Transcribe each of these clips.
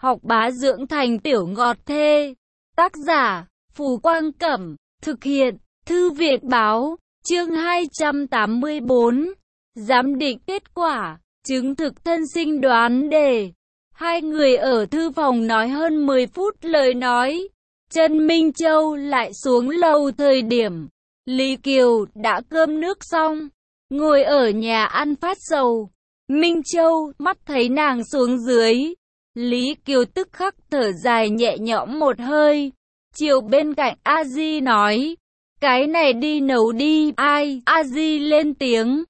học bá dưỡng thành tiểu ngọt thê. Tác giả, Phù Quang Cẩm, thực hiện, Thư viện báo, chương 284. Giám định kết quả, chứng thực thân sinh đoán đề. Hai người ở thư phòng nói hơn 10 phút lời nói. Trần Minh Châu lại xuống lầu thời điểm Lý Kiều đã cơm nước xong, ngồi ở nhà ăn phát sầu. Minh Châu mắt thấy nàng xuống dưới, Lý Kiều tức khắc thở dài nhẹ nhõm một hơi, chiều bên cạnh A Di nói, cái này đi nấu đi. Ai? A Di lên tiếng.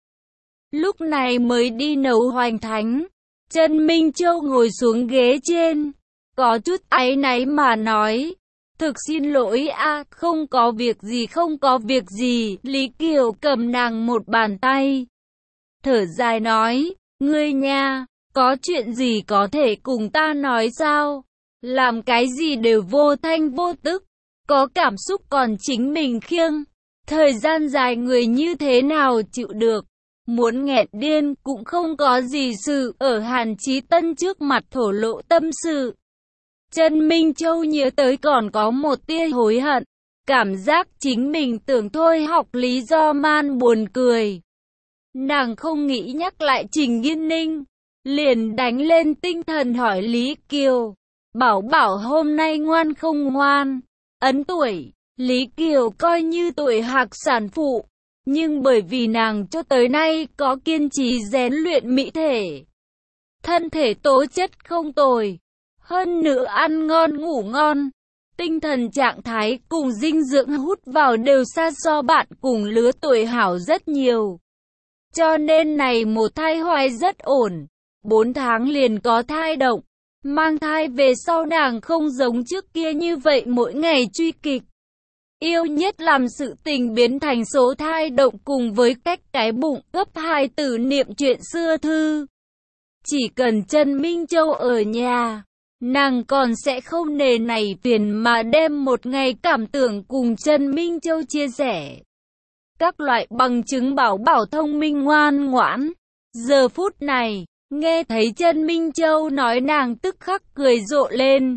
Lúc này mới đi nấu hoành thánh. Trần Minh Châu ngồi xuống ghế trên, có chút áy náy mà nói, thực xin lỗi a, không có việc gì, không có việc gì. Lý Kiều cầm nàng một bàn tay, thở dài nói, ngươi nha, có chuyện gì có thể cùng ta nói sao? Làm cái gì đều vô thanh vô tức, có cảm xúc còn chính mình khiêng. Thời gian dài người như thế nào chịu được? Muốn nghẹn điên cũng không có gì sự. Ở Hàn Chí Tân trước mặt thổ lộ tâm sự, Trần Minh Châu nhớ tới còn có một tia hối hận, cảm giác chính mình tưởng thôi học lý do man buồn cười. Nàng không nghĩ nhắc lại Trình Nghiên Ninh, liền đánh lên tinh thần hỏi Lý Kiều, bảo bảo hôm nay ngoan không ngoan? Ấn tuổi, Lý Kiều coi như tuổi hạc sản phụ, nhưng bởi vì nàng cho tới nay có kiên trì rèn luyện mỹ thể, thân thể tố chất không tồi, hơn nữa ăn ngon ngủ ngon, tinh thần trạng thái cùng dinh dưỡng hút vào đều xa so bạn cùng lứa tuổi hảo rất nhiều. Cho nên này một thai hoài rất ổn, 4 tháng liền có thai động. Mang thai về sau nàng không giống trước kia như vậy mỗi ngày truy kịch. Yêu nhất làm sự tình biến thành số thai động cùng với cách cái bụng gấp hài tử niệm chuyện xưa thư. Chỉ cần Trần Minh Châu ở nhà, nàng còn sẽ không nề này phiền mà đem một ngày cảm tưởng cùng Trần Minh Châu chia sẻ. Các loại bằng chứng bảo bảo thông minh ngoan ngoãn. Giờ phút này, nghe thấy Trần Minh Châu nói nàng tức khắc cười rộ lên.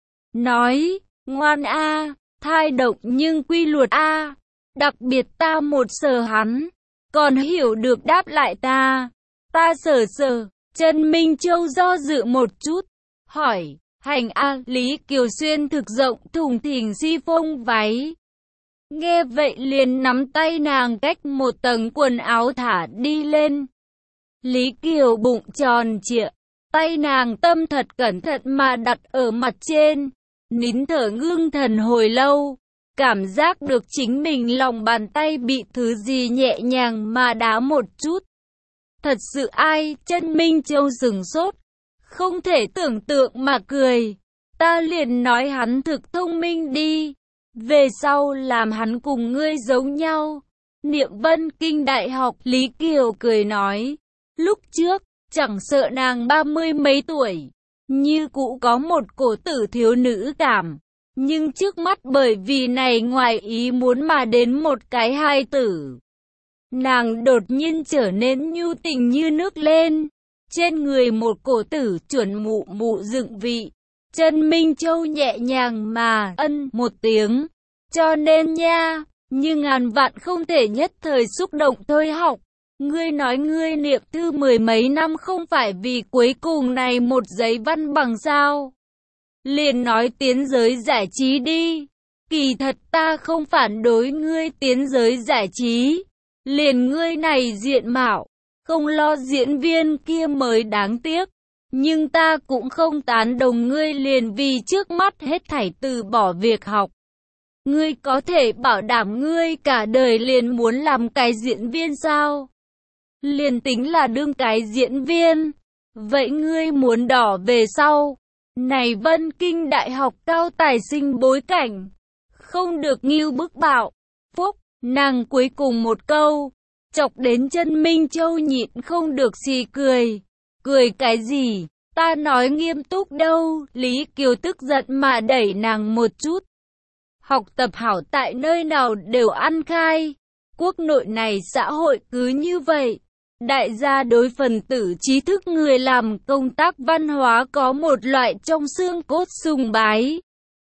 Nói, ngoan a, thai động nhưng quy luật a. Đặc biệt ta một sở hắn, còn hiểu được đáp lại ta. Ta sở. Trần Minh Châu do dự một chút, hỏi, hành a. Lý Kiều xuyên thực rộng thùng thình si phông váy. Nghe vậy liền nắm tay nàng cách một tầng quần áo thả đi lên. Lý Kiều bụng tròn trịa, tay nàng tâm thật cẩn thận mà đặt ở mặt trên, nín thở ngưng thần hồi lâu, cảm giác được chính mình lòng bàn tay bị thứ gì nhẹ nhàng mà đá một chút. Thật sự ai? Trần Minh Châu sửng sốt, không thể tưởng tượng mà cười. Ta liền nói hắn thực thông minh đi, về sau làm hắn cùng ngươi giống nhau. Niệm Vân Kinh Đại học. Lý Kiều cười nói, lúc trước, chẳng sợ nàng 30 mấy tuổi, như cũ có một cổ tử thiếu nữ cảm. Nhưng trước mắt bởi vì này ngoài ý muốn mà đến một cái hài tử, nàng đột nhiên trở nên nhu tình như nước lên. Trên người một cổ tử chuẩn mụ mụ dựng vị. Trần Minh Châu nhẹ nhàng mà ân một tiếng. Cho nên nha, như ngàn vạn không thể nhất thời xúc động thôi học. Ngươi nói ngươi niệm thư 10 mấy năm không phải vì cuối cùng này một giấy văn bằng sao? Liền nói tiến giới giải trí đi. Kỳ thật ta không phản đối ngươi tiến giới giải trí. Liền ngươi này diện mạo, không lo diễn viên kia mới đáng tiếc. Nhưng ta cũng không tán đồng ngươi liền vì trước mắt hết thảy từ bỏ việc học. Ngươi có thể bảo đảm ngươi cả đời liền muốn làm cái diễn viên sao? Liền tính là đương cái diễn viên, vậy ngươi muốn đỏ về sau. Này Vân Kinh Đại học cao tài sinh bối cảnh, không được nghêu bức bạo. Phúc, nàng cuối cùng một câu, chọc đến Trần Minh Châu nhịn không được xì cười. Cười cái gì? Ta nói nghiêm túc đâu. Lý Kiều tức giận mà đẩy nàng một chút. Học tập hảo tại nơi nào đều ăn khai. Quốc nội này xã hội cứ như vậy. Đại gia đối phần tử trí thức người làm công tác văn hóa có một loại trong xương cốt sùng bái.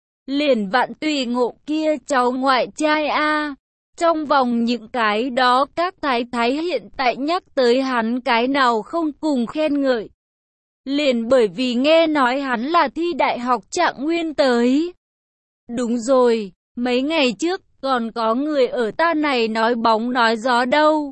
Liền Vạn Tùy Ngộ kia cháu ngoại trai a. Trong vòng những cái đó các thái thái hiện tại nhắc tới hắn cái nào không cùng khen ngợi. Liền bởi vì nghe nói hắn là thi đại học Trạng Nguyên tới. Đúng rồi, mấy ngày trước còn có người ở ta này nói bóng nói gió đâu.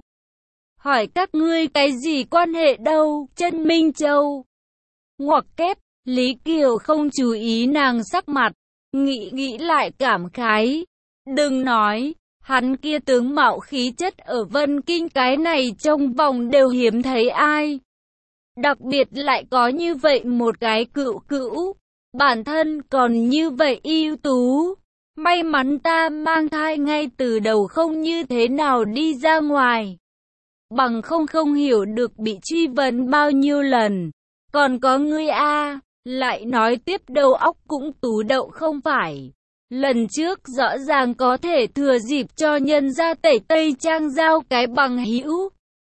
Hỏi các ngươi cái gì quan hệ đâu, Chân Minh Châu. Ngoặc kép, Lý Kiều không chú ý nàng sắc mặt, nghĩ lại cảm khái. Đừng nói, hắn kia tướng mạo khí chất ở Vân Kinh cái này trong vòng đều hiếm thấy ai. Đặc biệt lại có như vậy một cái cữu, bản thân còn như vậy ưu tú. May mắn ta mang thai ngay từ đầu không như thế nào đi ra ngoài. Bằng không hiểu được bị truy vấn bao nhiêu lần. Còn có ngươi a, lại nói tiếp đầu óc cũng tú đậu không phải. Lần trước rõ ràng có thể thừa dịp cho nhân gia tẩy tây trang giao cái bằng hữu.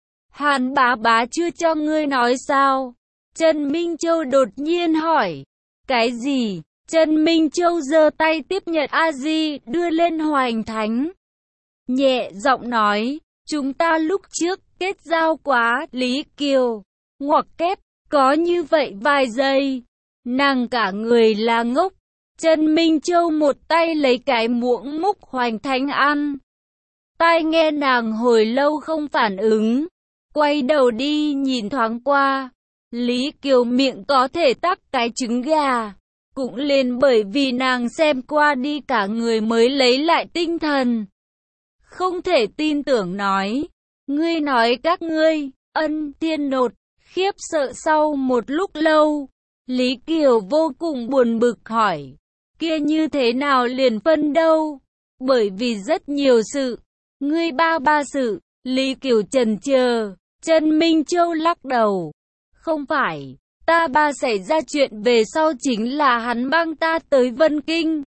Hàn bá chưa cho ngươi nói sao? Trần Minh Châu đột nhiên hỏi. Cái gì? Trần Minh Châu giơ tay tiếp nhận A-di đưa lên Hoành Thánh. Nhẹ giọng nói, chúng ta lúc trước kết giao quá, Lý Kiều. Ngoặc kép, có như vậy vài giây. Nàng cả người là ngốc. Trần Minh Châu một tay lấy cái muỗng múc Hoành Thánh ăn. Tai nghe nàng hồi lâu không phản ứng. Quay đầu đi nhìn thoáng qua. Lý Kiều miệng có thể tắc cái trứng gà. Cũng liền bởi vì nàng xem qua đi cả người mới lấy lại tinh thần. Không thể tin tưởng nói. Ngươi nói các ngươi, Ân Thiên nột, khiếp sợ sau một lúc lâu. Lý Kiều vô cùng buồn bực hỏi. Kia như thế nào liền phân đâu? Bởi vì rất nhiều sự. Ngươi ba sự. Lý Kiều chần chờ. Trần Minh Châu lắc đầu. Không phải. Ta ba xảy ra chuyện về sau chính là hắn mang ta tới Vân Kinh.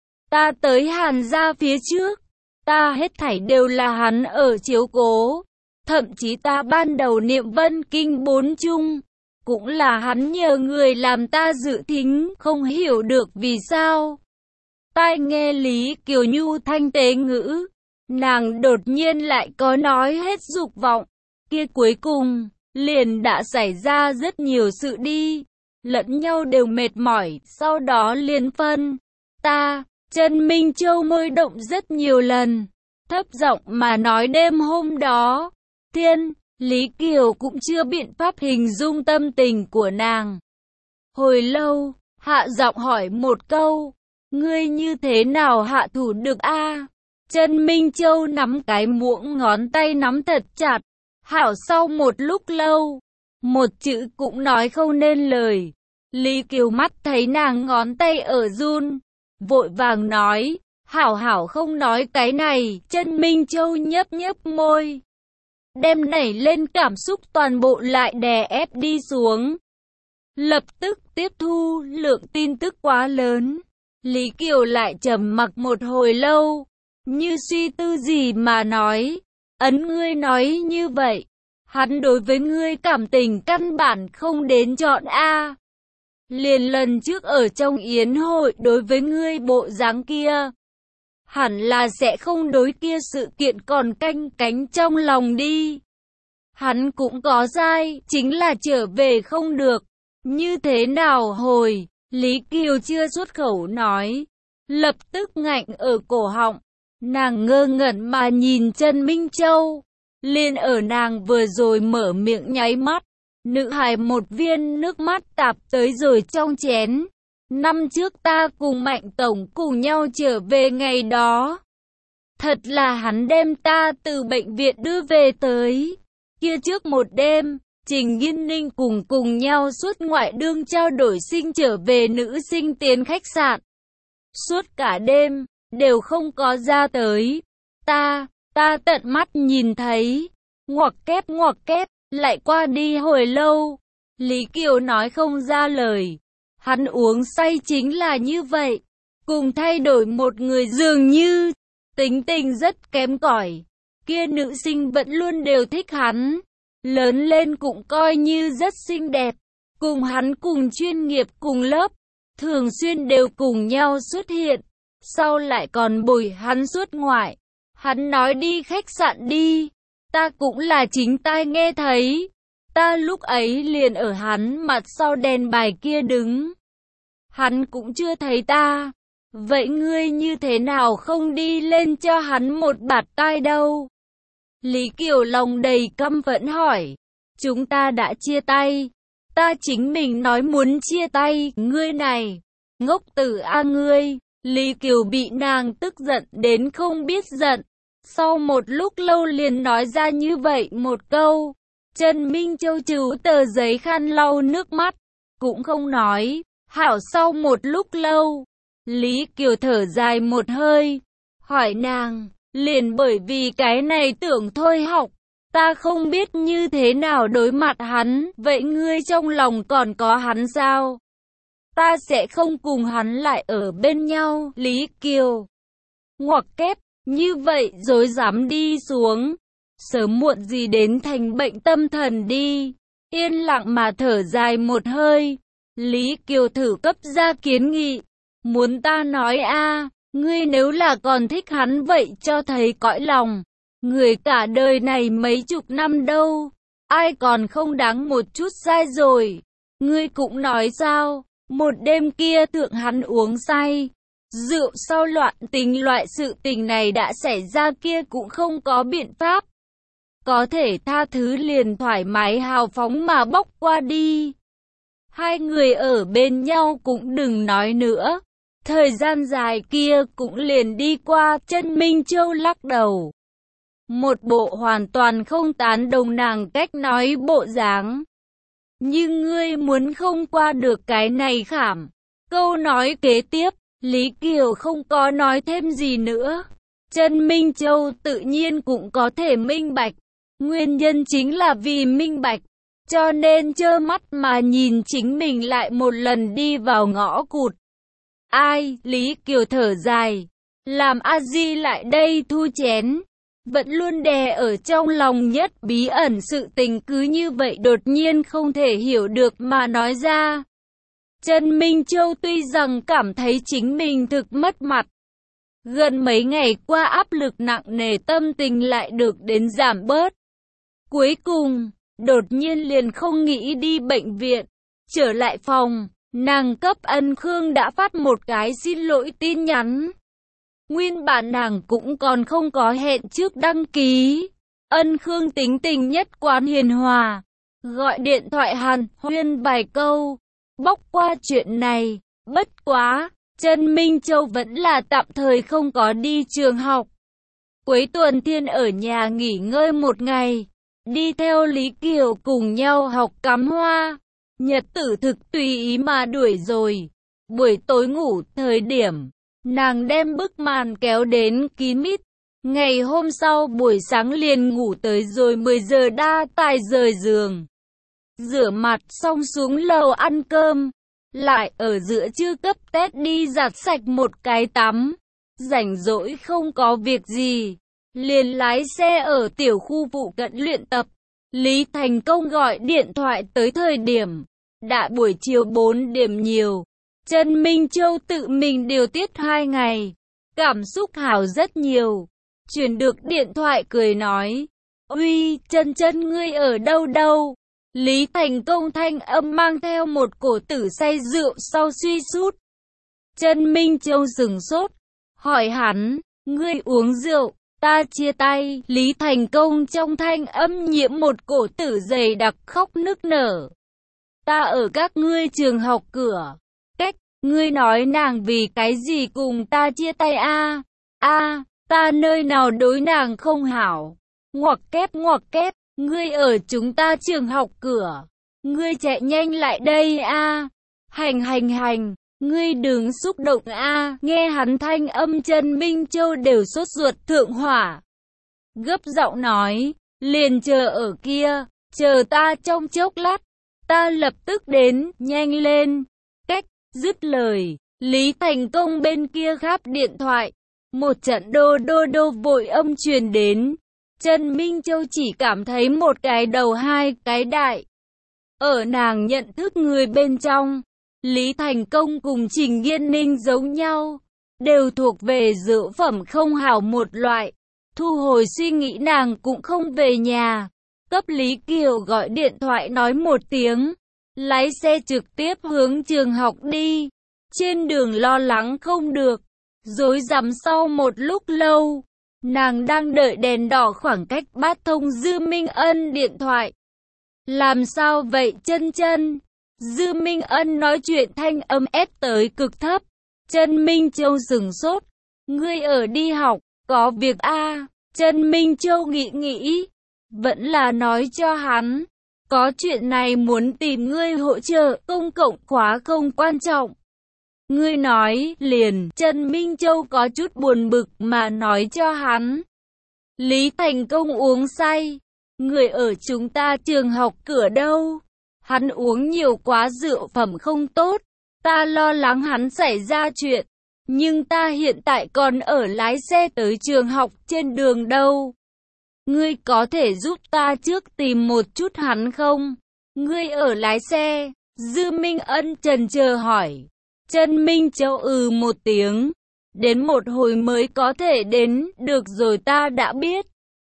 Ta tới Hàn gia phía trước. Ta hết thảy đều là hắn ở chiếu cố. Thậm chí ta ban đầu niệm Vân Kinh 4 chung. Cũng là hắn nhờ người làm ta dự thính, không hiểu được vì sao. Tai nghe Lý Kiều Nhu thanh tế ngữ. Nàng đột nhiên lại có nói hết dục vọng. Kia cuối cùng, liền đã xảy ra rất nhiều sự đi. Lẫn nhau đều mệt mỏi, sau đó liền phân. Ta, Trần Minh Châu môi động rất nhiều lần. Thấp giọng mà nói đêm hôm đó. Thiên, Lý Kiều cũng chưa biện pháp hình dung tâm tình của nàng. Hồi lâu, hạ giọng hỏi một câu. Ngươi như thế nào hạ thủ được a? Trần Minh Châu nắm cái muỗng ngón tay nắm thật chặt. Hảo sau một lúc lâu, một chữ cũng nói không nên lời. Lý Kiều mắt thấy nàng ngón tay ở run, vội vàng nói, hảo không nói cái này. Trần Minh Châu nhấp môi, đem nảy lên cảm xúc toàn bộ lại đè ép đi xuống. Lập tức tiếp thu lượng tin tức quá lớn. Lý Kiều lại trầm mặc một hồi lâu, như suy tư gì mà nói. Ấn ngươi nói như vậy, hắn đối với ngươi cảm tình căn bản không đến chọn a. Liền lần trước ở trong yến hội đối với ngươi bộ dáng kia, hẳn là sẽ không đối kia sự kiện còn canh cánh trong lòng đi. Hắn cũng có sai, chính là trở về không được. Như thế nào hồi? Lý Kiều chưa xuất khẩu nói, lập tức ngạnh ở cổ họng. Nàng ngơ ngẩn mà nhìn Trần Minh Châu. Liền ở nàng vừa rồi mở miệng nháy mắt, nữ hài một viên nước mắt tạp tới rồi trong chén. Năm trước ta cùng Mạnh Tổng cùng nhau trở về ngày đó. Thật là hắn đem ta từ bệnh viện đưa về tới. Kia trước một đêm, Trình Yên Ninh cùng nhau suốt ngoại đương trao đổi sinh trở về nữ sinh tiến khách sạn. Suốt cả đêm, đều không có ra tới. Ta tận mắt nhìn thấy. Ngoặc kép, lại qua đi hồi lâu. Lý Kiều nói không ra lời. Hắn uống say chính là như vậy. Cùng thay đổi một người dường như tính tình rất kém cỏi. Kia nữ sinh vẫn luôn đều thích hắn. lớn lên cũng coi như rất xinh đẹp, cùng hắn cùng chuyên nghiệp cùng lớp, thường xuyên đều cùng nhau xuất hiện, sau lại còn bồi hắn xuất ngoại. Hắn nói đi khách sạn đi, ta cũng là chính tai nghe thấy, ta lúc ấy liền ở hắn mặt sau đèn bài kia đứng. Hắn cũng chưa thấy ta, vậy ngươi như thế nào không đi lên cho hắn một bạt tai đâu? Lý Kiều lòng đầy căm phẫn hỏi, chúng ta đã chia tay, ta chính mình nói muốn chia tay, ngươi này, ngốc tử a ngươi. Lý Kiều bị nàng tức giận đến không biết giận, sau một lúc lâu liền nói ra như vậy một câu. Trần Minh Châu chú tờ giấy khăn lau nước mắt, cũng không nói. Hảo, sau một lúc lâu, Lý Kiều thở dài một hơi, hỏi nàng, liền bởi vì cái này tưởng thôi học, ta không biết như thế nào đối mặt hắn, vậy ngươi trong lòng còn có hắn sao? Ta sẽ không cùng hắn lại ở bên nhau. Lý Kiều ngoặc kép, như vậy dối dám đi xuống, sớm muộn gì đến thành bệnh tâm thần đi. Yên lặng mà thở dài một hơi, Lý Kiều thử cấp ra kiến nghị, muốn ta nói a, ngươi nếu là còn thích hắn vậy cho thấy cõi lòng, người cả đời này mấy chục năm đâu, ai còn không đáng một chút sai rồi. Ngươi cũng nói sao, một đêm kia thượng hắn uống say, rượu sau loạn tình, loại sự tình này đã xảy ra kia cũng không có biện pháp. Có thể tha thứ liền thoải mái hào phóng mà bóc qua đi. Hai người ở bên nhau cũng đừng nói nữa. Thời gian dài kia cũng liền đi qua. Trần Minh Châu lắc đầu, một bộ hoàn toàn không tán đồng nàng cách nói bộ dáng. Nhưng ngươi muốn không qua được cái này khảm. Câu nói kế tiếp, Lý Kiều không có nói thêm gì nữa. Trần Minh Châu tự nhiên cũng có thể minh bạch. Nguyên nhân chính là vì minh bạch, cho nên trơ mắt mà nhìn chính mình lại một lần đi vào ngõ cụt. Ai? Lý Kiều thở dài, làm a di lại đây thu chén. Vẫn luôn đè ở trong lòng nhất bí ẩn sự tình cứ như vậy đột nhiên không thể hiểu được mà nói ra. Trần Minh Châu tuy rằng cảm thấy chính mình thực mất mặt, gần mấy ngày qua áp lực nặng nề tâm tình lại được đến giảm bớt. Cuối cùng, đột nhiên liền không nghĩ đi bệnh viện. Trở lại phòng, nàng cấp Ân Khương đã phát một cái xin lỗi tin nhắn. Nguyên bản nàng cũng còn không có hẹn trước đăng ký. Ân Khương tính tình nhất quán hiền hòa, gọi điện thoại hàn huyên vài câu, bóc qua chuyện này. Bất quá, Trần Minh Châu vẫn là tạm thời không có đi trường học. Cuối tuần thiên ở nhà nghỉ ngơi một ngày, đi theo Lý Kiều cùng nhau học cắm hoa. Nhật tử thực tùy ý mà đuổi rồi. Buổi tối ngủ thời điểm, nàng đem bức màn kéo đến kín mít. Ngày hôm sau buổi sáng liền ngủ tới rồi 10 giờ đa tài rời giường. Rửa mặt xong xuống lầu ăn cơm. Lại ở giữa trưa cấp tết đi giặt sạch một cái tắm. Rảnh rỗi không có việc gì, liền lái xe ở tiểu khu phụ cận luyện tập. Lý Thành Công gọi điện thoại tới thời điểm đã buổi chiều 4 điểm nhiều. Trần Minh Châu tự mình điều tiết 2 ngày, cảm xúc hảo rất nhiều. Truyền được điện thoại cười nói, uy, Trần ngươi ở đâu đâu? Lý Thành Công thanh âm mang theo một cổ tử say rượu sau suy sút. Trần Minh Châu sửng sốt, hỏi hắn, ngươi uống rượu? Ta chia tay. Lý Thành Công trong thanh âm nhiễm một cổ tử dày đặc khóc nức nở. Ta ở các ngươi trường học cửa. Cách, ngươi nói nàng vì cái gì cùng ta chia tay a? Ta nơi nào đối nàng không hảo. Ngoặc kép, ngươi ở chúng ta trường học cửa. Ngươi chạy nhanh lại đây a. Hành. Ngươi đừng xúc động a. Nghe hắn thanh âm Trần Minh Châu đều sốt ruột thượng hỏa. Gấp giọng nói, liền chờ ở kia, chờ ta trong chốc lát, ta lập tức đến, nhanh lên. Cách, dứt lời, Lý Thành Công bên kia gáp điện thoại, một trận đô vội âm truyền đến. Trần Minh Châu chỉ cảm thấy một cái đầu hai cái đại. Ở nàng nhận thức người bên trong, Lý Thành Công cùng Trình Yên Ninh giống nhau, đều thuộc về dữ phẩm không hảo một loại. Thu hồi suy nghĩ nàng cũng không về nhà, cấp Lý Kiều gọi điện thoại nói một tiếng, lái xe trực tiếp hướng trường học đi. Trên đường lo lắng không được, rối rắm sau một lúc lâu, nàng đang đợi đèn đỏ khoảng cách bắt thông Dư Minh Ân điện thoại. Làm sao vậy Chân Chân? Dư Minh Ân nói chuyện thanh âm ép tới cực thấp. Trần Minh Châu sửng sốt. Ngươi ở đi học, có việc a? Trần Minh Châu nghĩ, vẫn là nói cho hắn. Có chuyện này muốn tìm ngươi hỗ trợ, công cộng khóa không quan trọng. Ngươi nói liền, Trần Minh Châu có chút buồn bực mà nói cho hắn. Lý Thành Công uống say. Người ở chúng ta trường học cửa đâu? Hắn uống nhiều quá rượu phẩm không tốt. Ta lo lắng hắn xảy ra chuyện. Nhưng ta hiện tại còn ở lái xe tới trường học trên đường đâu. Ngươi có thể giúp ta trước tìm một chút hắn không? Ngươi ở lái xe. Dư Minh Ân chần chờ hỏi. Trần Minh Châu một tiếng. Đến một hồi mới có thể đến, được rồi ta đã biết.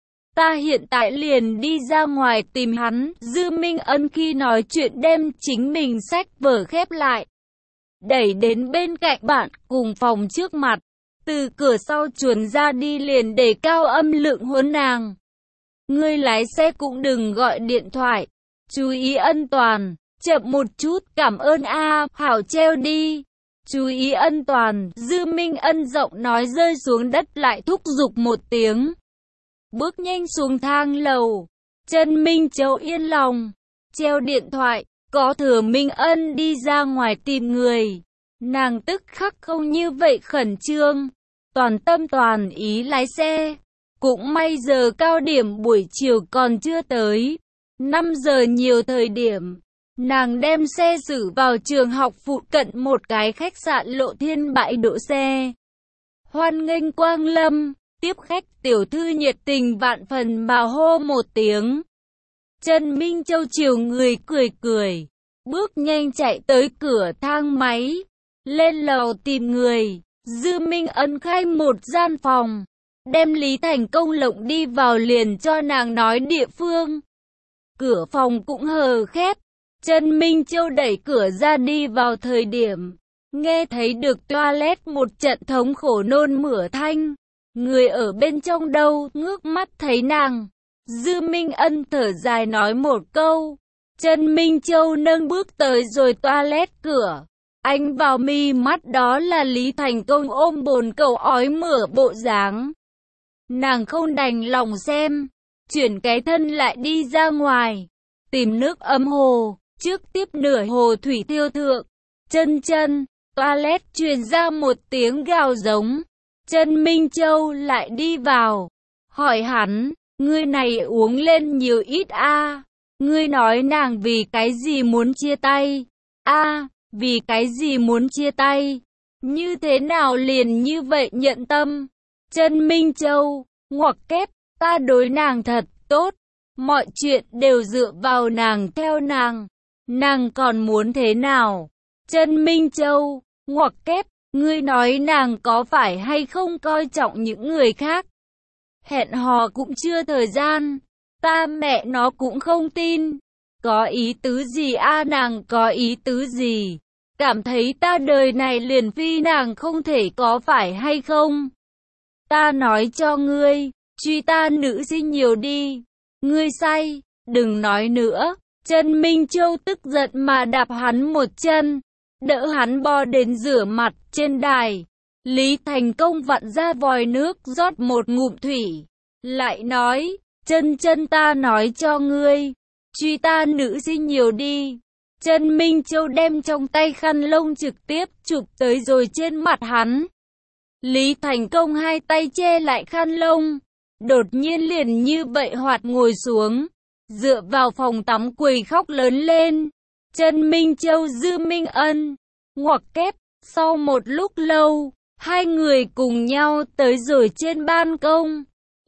Ta hiện tại liền đi ra ngoài tìm hắn. Dư Minh Ân khi nói chuyện đem chính mình sách vở khép lại, đẩy đến bên cạnh bạn cùng phòng trước mặt. Từ cửa sau chuồn ra đi liền để cao âm lượng huấn nàng. Ngươi lái xe cũng đừng gọi điện thoại. Chú ý an toàn. Chậm một chút, cảm ơn a. Hảo treo đi. Chú ý an toàn. Dư Minh Ân giọng nói rơi xuống đất lại thúc giục một tiếng. Bước nhanh xuống thang lầu. Trần Minh Châu yên lòng. Treo điện thoại. Có Thừa Minh Ân đi ra ngoài tìm người. Nàng tức khắc không như vậy khẩn trương. Toàn tâm toàn ý lái xe. Cũng may giờ cao điểm buổi chiều còn chưa tới. 5 giờ nhiều thời điểm. Nàng đem xe xử vào trường học phụ cận một cái khách sạn Lộ Thiên bãi đỗ xe. Hoan nghênh quang lâm. Tiếp khách tiểu thư nhiệt tình vạn phần mà hô một tiếng. Trần Minh Châu chiều người cười. Bước nhanh chạy tới cửa thang máy. Lên lầu tìm người. Dư Minh Ân khai một gian phòng. Đem Lý Thành Công lộng đi vào liền cho nàng nói địa phương. Cửa phòng cũng hờ khép. Trần Minh Châu đẩy cửa ra đi vào thời điểm. Nghe thấy được toilet một trận thống khổ nôn mửa thanh. Người ở bên trong đâu, ngước mắt thấy nàng. Dư Minh Ân thở dài nói một câu. Trần Minh Châu nâng bước tới rồi toilet cửa. Ánh vào mi mắt đó là Lý Thành Công ôm bồn cầu ói mửa bộ dáng. Nàng không đành lòng xem. Chuyển cái thân lại đi ra ngoài. Tìm nước ấm hồ. Trước tiếp nửa hồ thủy tiêu thượng. Chân chân. Toilet truyền ra một tiếng gào giống. Trần Minh Châu lại đi vào. Hỏi hắn. Ngươi này uống lên nhiều ít a? Ngươi nói nàng vì cái gì muốn chia tay? Vì cái gì muốn chia tay? Như thế nào liền như vậy nhận tâm? Trần Minh Châu. Ngoặc kép. Ta đối nàng thật tốt. Mọi chuyện đều dựa vào nàng theo nàng. Nàng còn muốn thế nào? Trần Minh Châu. Ngoặc kép. Ngươi nói nàng có phải hay không coi trọng những người khác? Hẹn hò cũng chưa thời gian. Ta mẹ nó cũng không tin. Có ý tứ gì nàng có ý tứ gì? Cảm thấy ta đời này liền phi nàng không thể có phải hay không? Ta nói cho ngươi, truy ta nữ sinh nhiều đi. Ngươi say, đừng nói nữa. Trần Minh Châu tức giận mà đạp hắn một chân. Đỡ hắn bò đến rửa mặt trên đài. Lý Thành Công vặn ra vòi nước rót một ngụm thủy. Lại nói, chân chân ta nói cho ngươi. Truy ta nữ sinh nhiều đi. Trần Minh Châu đem trong tay khăn lông trực tiếp chụp tới rồi trên mặt hắn. Lý Thành Công hai tay che lại khăn lông. Đột nhiên liền như vậy hoạt ngồi xuống. Dựa vào phòng tắm quỳ khóc lớn lên. Trần Minh Châu Dư Minh Ân. Ngoặc kép. Sau một lúc lâu, hai người cùng nhau tới rồi trên ban công.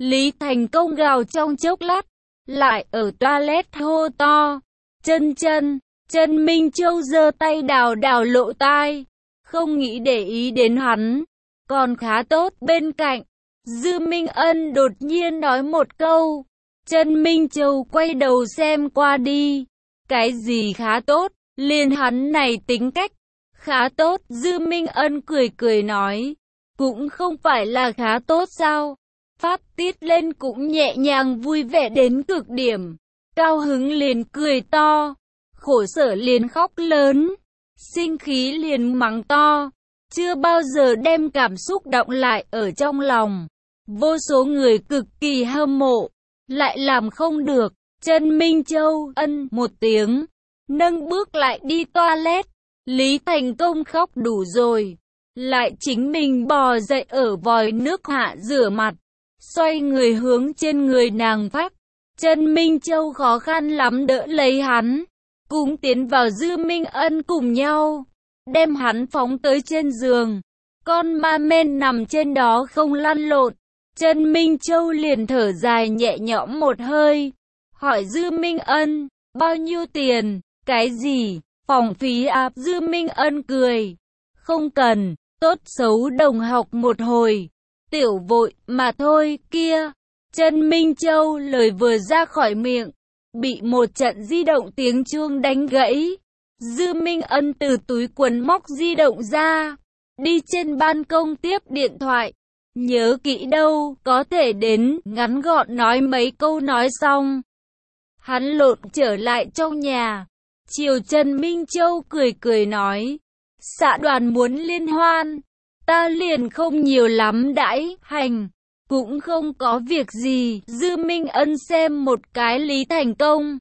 Lý Thành Công gào trong chốc lát, lại ở toilet hô to. Chân chân, Chân Minh Châu giơ tay đào đào lộ tai, không nghĩ để ý đến hắn, còn khá tốt. Bên cạnh, Dư Minh Ân đột nhiên nói một câu. Chân Minh Châu quay đầu xem qua đi. Cái gì khá tốt, liền hắn này tính cách. Khá tốt, Dư Minh Ân cười cười nói. Cũng không phải là khá tốt sao? Phát tiết lên cũng nhẹ nhàng vui vẻ đến cực điểm. Cao hứng liền cười to, khổ sở liền khóc lớn, sinh khí liền mắng to. Chưa bao giờ đem cảm xúc đọng lại ở trong lòng. Vô số người cực kỳ hâm mộ, lại làm không được. Chân Minh Châu ân một tiếng, nâng bước lại đi toilet. Lý Thành Công khóc đủ rồi, lại chính mình bò dậy ở vòi nước hạ rửa mặt, xoay người hướng trên người nàng phát. Chân Minh Châu khó khăn lắm đỡ lấy hắn, cùng tiến vào Dư Minh Ân cùng nhau, đem hắn phóng tới trên giường. Con ma men nằm trên đó không lăn lộn. Chân Minh Châu liền thở dài nhẹ nhõm một hơi, hỏi Dư Minh Ân, bao nhiêu tiền? Cái gì? Phòng phí à? Dư Minh Ân cười, không cần, tốt xấu đồng học một hồi, tiểu vội mà thôi kia. Chân Minh Châu lời vừa ra khỏi miệng, bị một trận di động tiếng chuông đánh gãy. Dư Minh Ân từ túi quần móc di động ra, đi trên ban công tiếp điện thoại. Nhớ kỹ đâu, có thể đến, ngắn gọn nói mấy câu nói xong. Hắn lộn trở lại trong nhà. Chiều Trần Minh Châu cười cười nói, xã đoàn muốn liên hoan, ta liền không nhiều lắm đãi, hành, cũng không có việc gì. Dư Minh Ân xem một cái Lý Thành Công,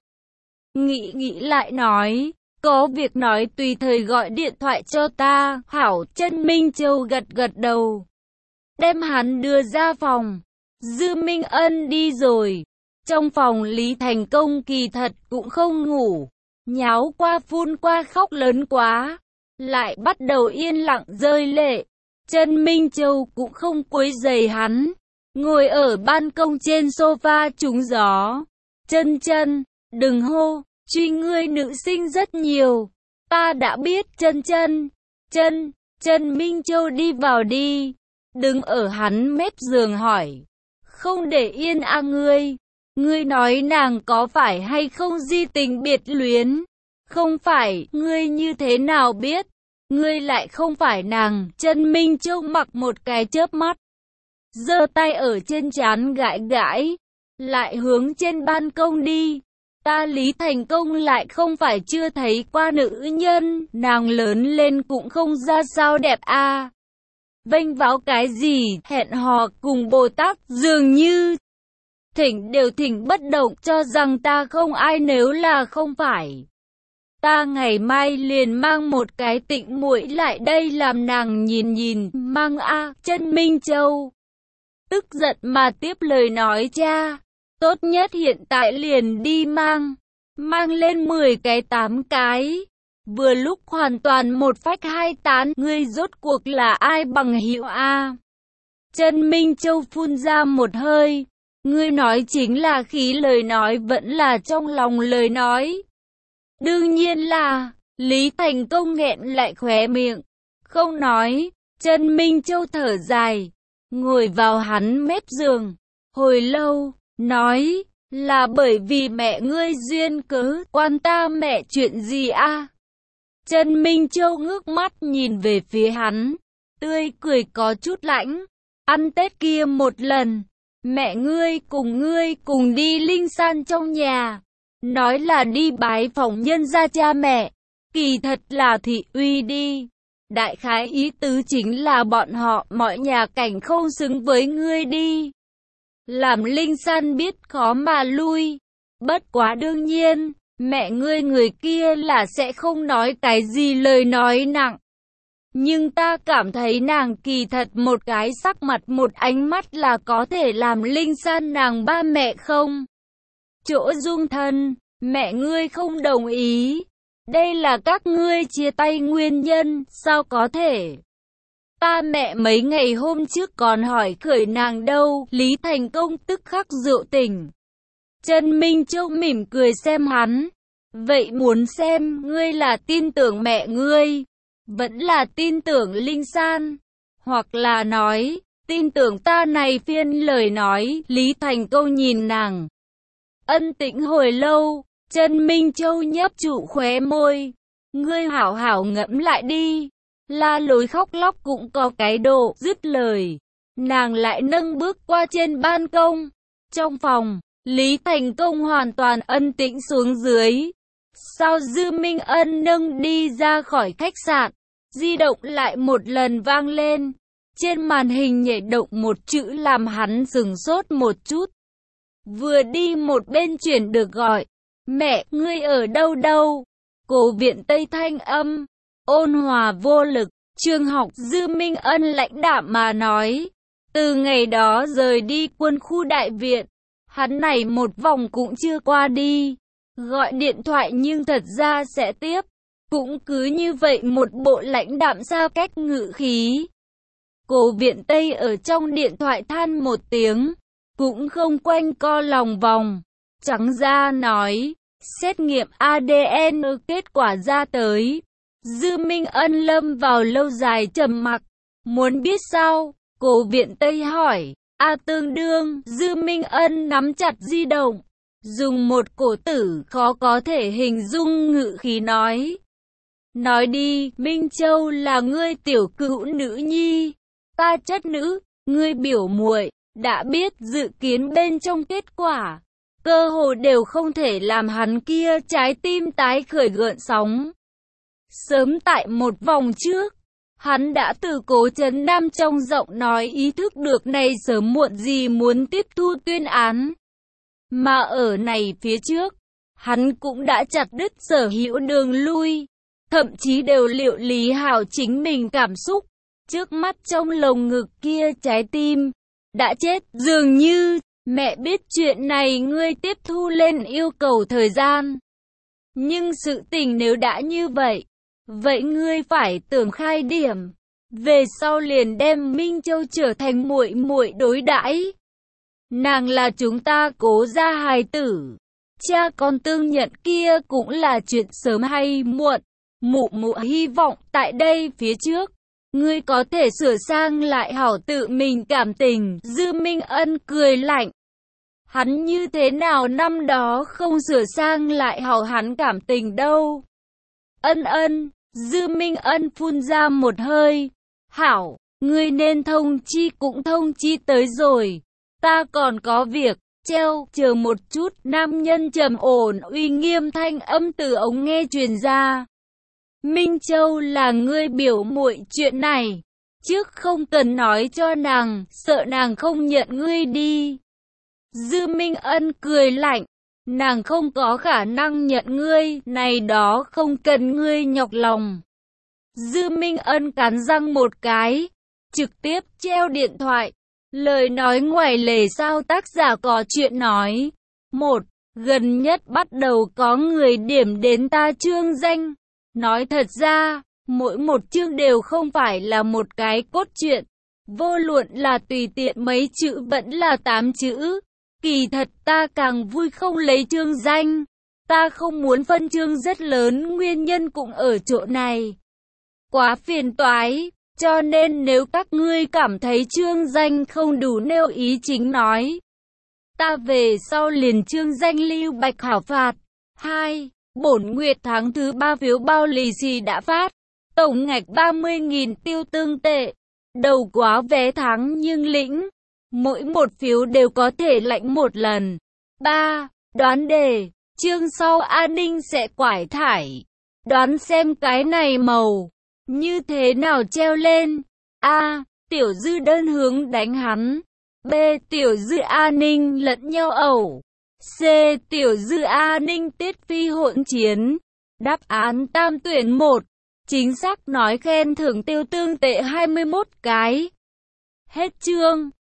nghĩ lại nói, có việc nói tùy thời gọi điện thoại cho ta. Hảo. Trần Minh Châu gật gật đầu, đem hắn đưa ra phòng. Dư Minh Ân đi rồi. Trong phòng Lý Thành Công kỳ thật cũng không ngủ, nháo qua phun qua khóc lớn quá, lại bắt đầu yên lặng rơi lệ. Trần Minh Châu cũng không quấy rầy hắn, ngồi ở ban công trên sofa trúng gió. Chân chân, đừng hô, truy ngươi nữ sinh rất nhiều. Ta đã biết. Chân chân, Trần Minh Châu đi vào đi, đứng ở hắn mép giường hỏi, không để yên à ngươi? Ngươi nói nàng có phải hay không di tình biệt luyến? Không phải, ngươi như thế nào biết? Ngươi lại không phải nàng. Trần Minh Châu mặc một cái chớp mắt, giơ tay ở trên trán gãi gãi, lại hướng trên ban công đi. Ta Lý Thành Công lại không phải chưa thấy qua nữ nhân, nàng lớn lên cũng không ra sao đẹp à. Vênh váo cái gì, hẹn hò cùng Bồ Tát dường như. Thỉnh đều thỉnh bất động, cho rằng ta không ai nếu là không phải. Ta ngày mai liền mang một cái tịnh muội lại đây làm nàng nhìn, mang a. Trần Minh Châu tức giận mà tiếp lời nói, cha, tốt nhất hiện tại liền đi mang lên 10 cái 8 cái. Vừa lúc hoàn toàn một phách hai tán, ngươi rốt cuộc là ai bằng hữu a? Trần Minh Châu phun ra một hơi, ngươi nói chính là khí lời nói vẫn là trong lòng lời nói? Đương nhiên là. Lý Thành Công nghẹn lại khóe miệng, không nói. Trần Minh Châu thở dài, ngồi vào hắn mép giường, hồi lâu, nói, là bởi vì mẹ ngươi duyên cớ, quan ta mẹ chuyện gì a? Trần Minh Châu ngước mắt nhìn về phía hắn, tươi cười có chút lãnh. Ăn Tết kia một lần, mẹ ngươi cùng đi Linh San trong nhà, nói là đi bái phỏng nhân gia cha mẹ, kỳ thật là thị uy đi. Đại khái ý tứ chính là bọn họ mọi nhà cảnh không xứng với ngươi đi. Làm Linh San biết khó mà lui. Bất quá đương nhiên, mẹ ngươi người kia là sẽ không nói cái gì lời nói nặng. Nhưng ta cảm thấy nàng kỳ thật một cái sắc mặt một ánh mắt là có thể làm Linh San nàng ba mẹ không chỗ dung thân. Mẹ ngươi không đồng ý. Đây là các ngươi chia tay nguyên nhân, sao có thể? Ta mẹ mấy ngày hôm trước còn hỏi khởi nàng đâu. Lý Thành Công tức khắc rượu tỉnh. Trần Minh Châu mỉm cười xem hắn. Vậy muốn xem ngươi là tin tưởng mẹ ngươi, vẫn là tin tưởng Linh San, hoặc là nói, tin tưởng ta này phiên lời nói. Lý Thành Câu nhìn nàng. Ân tĩnh hồi lâu, Trần Minh Châu nhấp trụ khóe môi. Ngươi hảo hảo ngẫm lại đi. La Lối khóc lóc cũng có cái độ. Dứt lời, nàng lại nâng bước qua trên ban công. Trong phòng, Lý Thành Công hoàn toàn ân tĩnh xuống dưới. Sao Dư Minh Ân nâng đi ra khỏi khách sạn, di động lại một lần vang lên. Trên màn hình nhảy động một chữ làm hắn sửng sốt một chút. Vừa đi một bên chuyển được gọi. Mẹ, ngươi ở đâu đâu? Cổ viện Tây thanh âm, ôn hòa vô lực. Trường học. Dư Minh Ân lãnh đạm mà nói. Từ ngày đó rời đi quân khu đại viện, hắn này một vòng cũng chưa qua đi. Gọi điện thoại nhưng thật ra sẽ tiếp. Cũng cứ như vậy một bộ lãnh đạm xa cách ngữ khí. Cổ viện Tây ở trong điện thoại than một tiếng. Cũng không quanh co lòng vòng. Trắng ra nói. Xét nghiệm ADN kết quả ra tới. Dư Minh Ân lâm vào lâu dài trầm mặc. Muốn biết sao? Cổ viện Tây hỏi. Tương đương. Dư Minh Ân nắm chặt di động, dùng một cổ tử khó có thể hình dung ngữ khí nói. Nói đi. Minh Châu là ngươi tiểu cữu nữ nhi, ta chất nữ, ngươi biểu muội, đã biết dự kiến bên trong kết quả, cơ hồ đều không thể làm hắn kia trái tim tái khởi gợn sóng. Sớm tại một vòng trước, hắn đã từ Cố Trấn Nam trong giọng nói ý thức được này sớm muộn gì muốn tiếp thu tuyên án. Mà ở này phía trước, hắn cũng đã chặt đứt sở hữu đường lui, thậm chí đều liệu lý hảo chính mình cảm xúc. Trước mắt trong lồng ngực kia trái tim đã chết dường như. Mẹ biết chuyện này ngươi tiếp thu lên yêu cầu thời gian. Nhưng sự tình nếu đã như vậy, vậy ngươi phải tưởng khai điểm. Về sau liền đem Minh Châu trở thành muội muội đối đãi. Nàng là chúng ta Cố gia hài tử. Cha con tương nhận kia cũng là chuyện sớm hay muộn. Mụ hy vọng tại đây phía trước, ngươi có thể sửa sang lại hảo tự mình cảm tình. Dư Minh Ân cười lạnh. Hắn như thế nào năm đó không sửa sang lại hảo hắn cảm tình đâu. Ân. Dư Minh Ân phun ra một hơi. Hảo, ngươi nên thông chi cũng thông chi tới rồi. Ta còn có việc. Chờ một chút. Nam nhân trầm ổn uy nghiêm thanh âm từ ống nghe truyền ra. Minh Châu là ngươi biểu muội, chuyện này trước không cần nói cho nàng, sợ nàng không nhận ngươi đi. Dư Minh Ân cười lạnh. Nàng không có khả năng nhận ngươi, này đó không cần ngươi nhọc lòng. Dư Minh Ân cắn răng một cái, trực tiếp treo điện thoại. Lời nói ngoài lề sao tác giả có chuyện nói. Gần nhất bắt đầu có người điểm đến ta chương danh. Nói thật ra, mỗi một chương đều không phải là một cái cốt truyện. Vô luận là tùy tiện mấy chữ vẫn là 8 chữ. Kỳ thật ta càng vui không lấy chương danh. Ta không muốn phân chương rất lớn, nguyên nhân cũng ở chỗ này. Quá phiền toái, cho nên nếu các ngươi cảm thấy chương danh không đủ nêu ý chính nói. Ta về sau liền chương danh lưu bạch hảo phạt. 2. Bổn nguyệt tháng thứ 3 phiếu bao lì xì đã phát. Tổng ngạch 30.000 tiêu tương tệ. Đầu quá vé tháng nhưng lĩnh. Mỗi một phiếu đều có thể lãnh một lần. 3. Đoán đề. Chương sau an ninh sẽ quải thải. Đoán xem cái này màu như thế nào treo lên. A. Tiểu Dư đơn hướng đánh hắn. B. Tiểu Dư an ninh lẫn nhau ẩu. C. Tiểu Dư an ninh tiết phi hỗn chiến. Đáp án tam tuyển 1. Chính xác nói khen thưởng tiêu tương tệ 21 cái. Hết chương.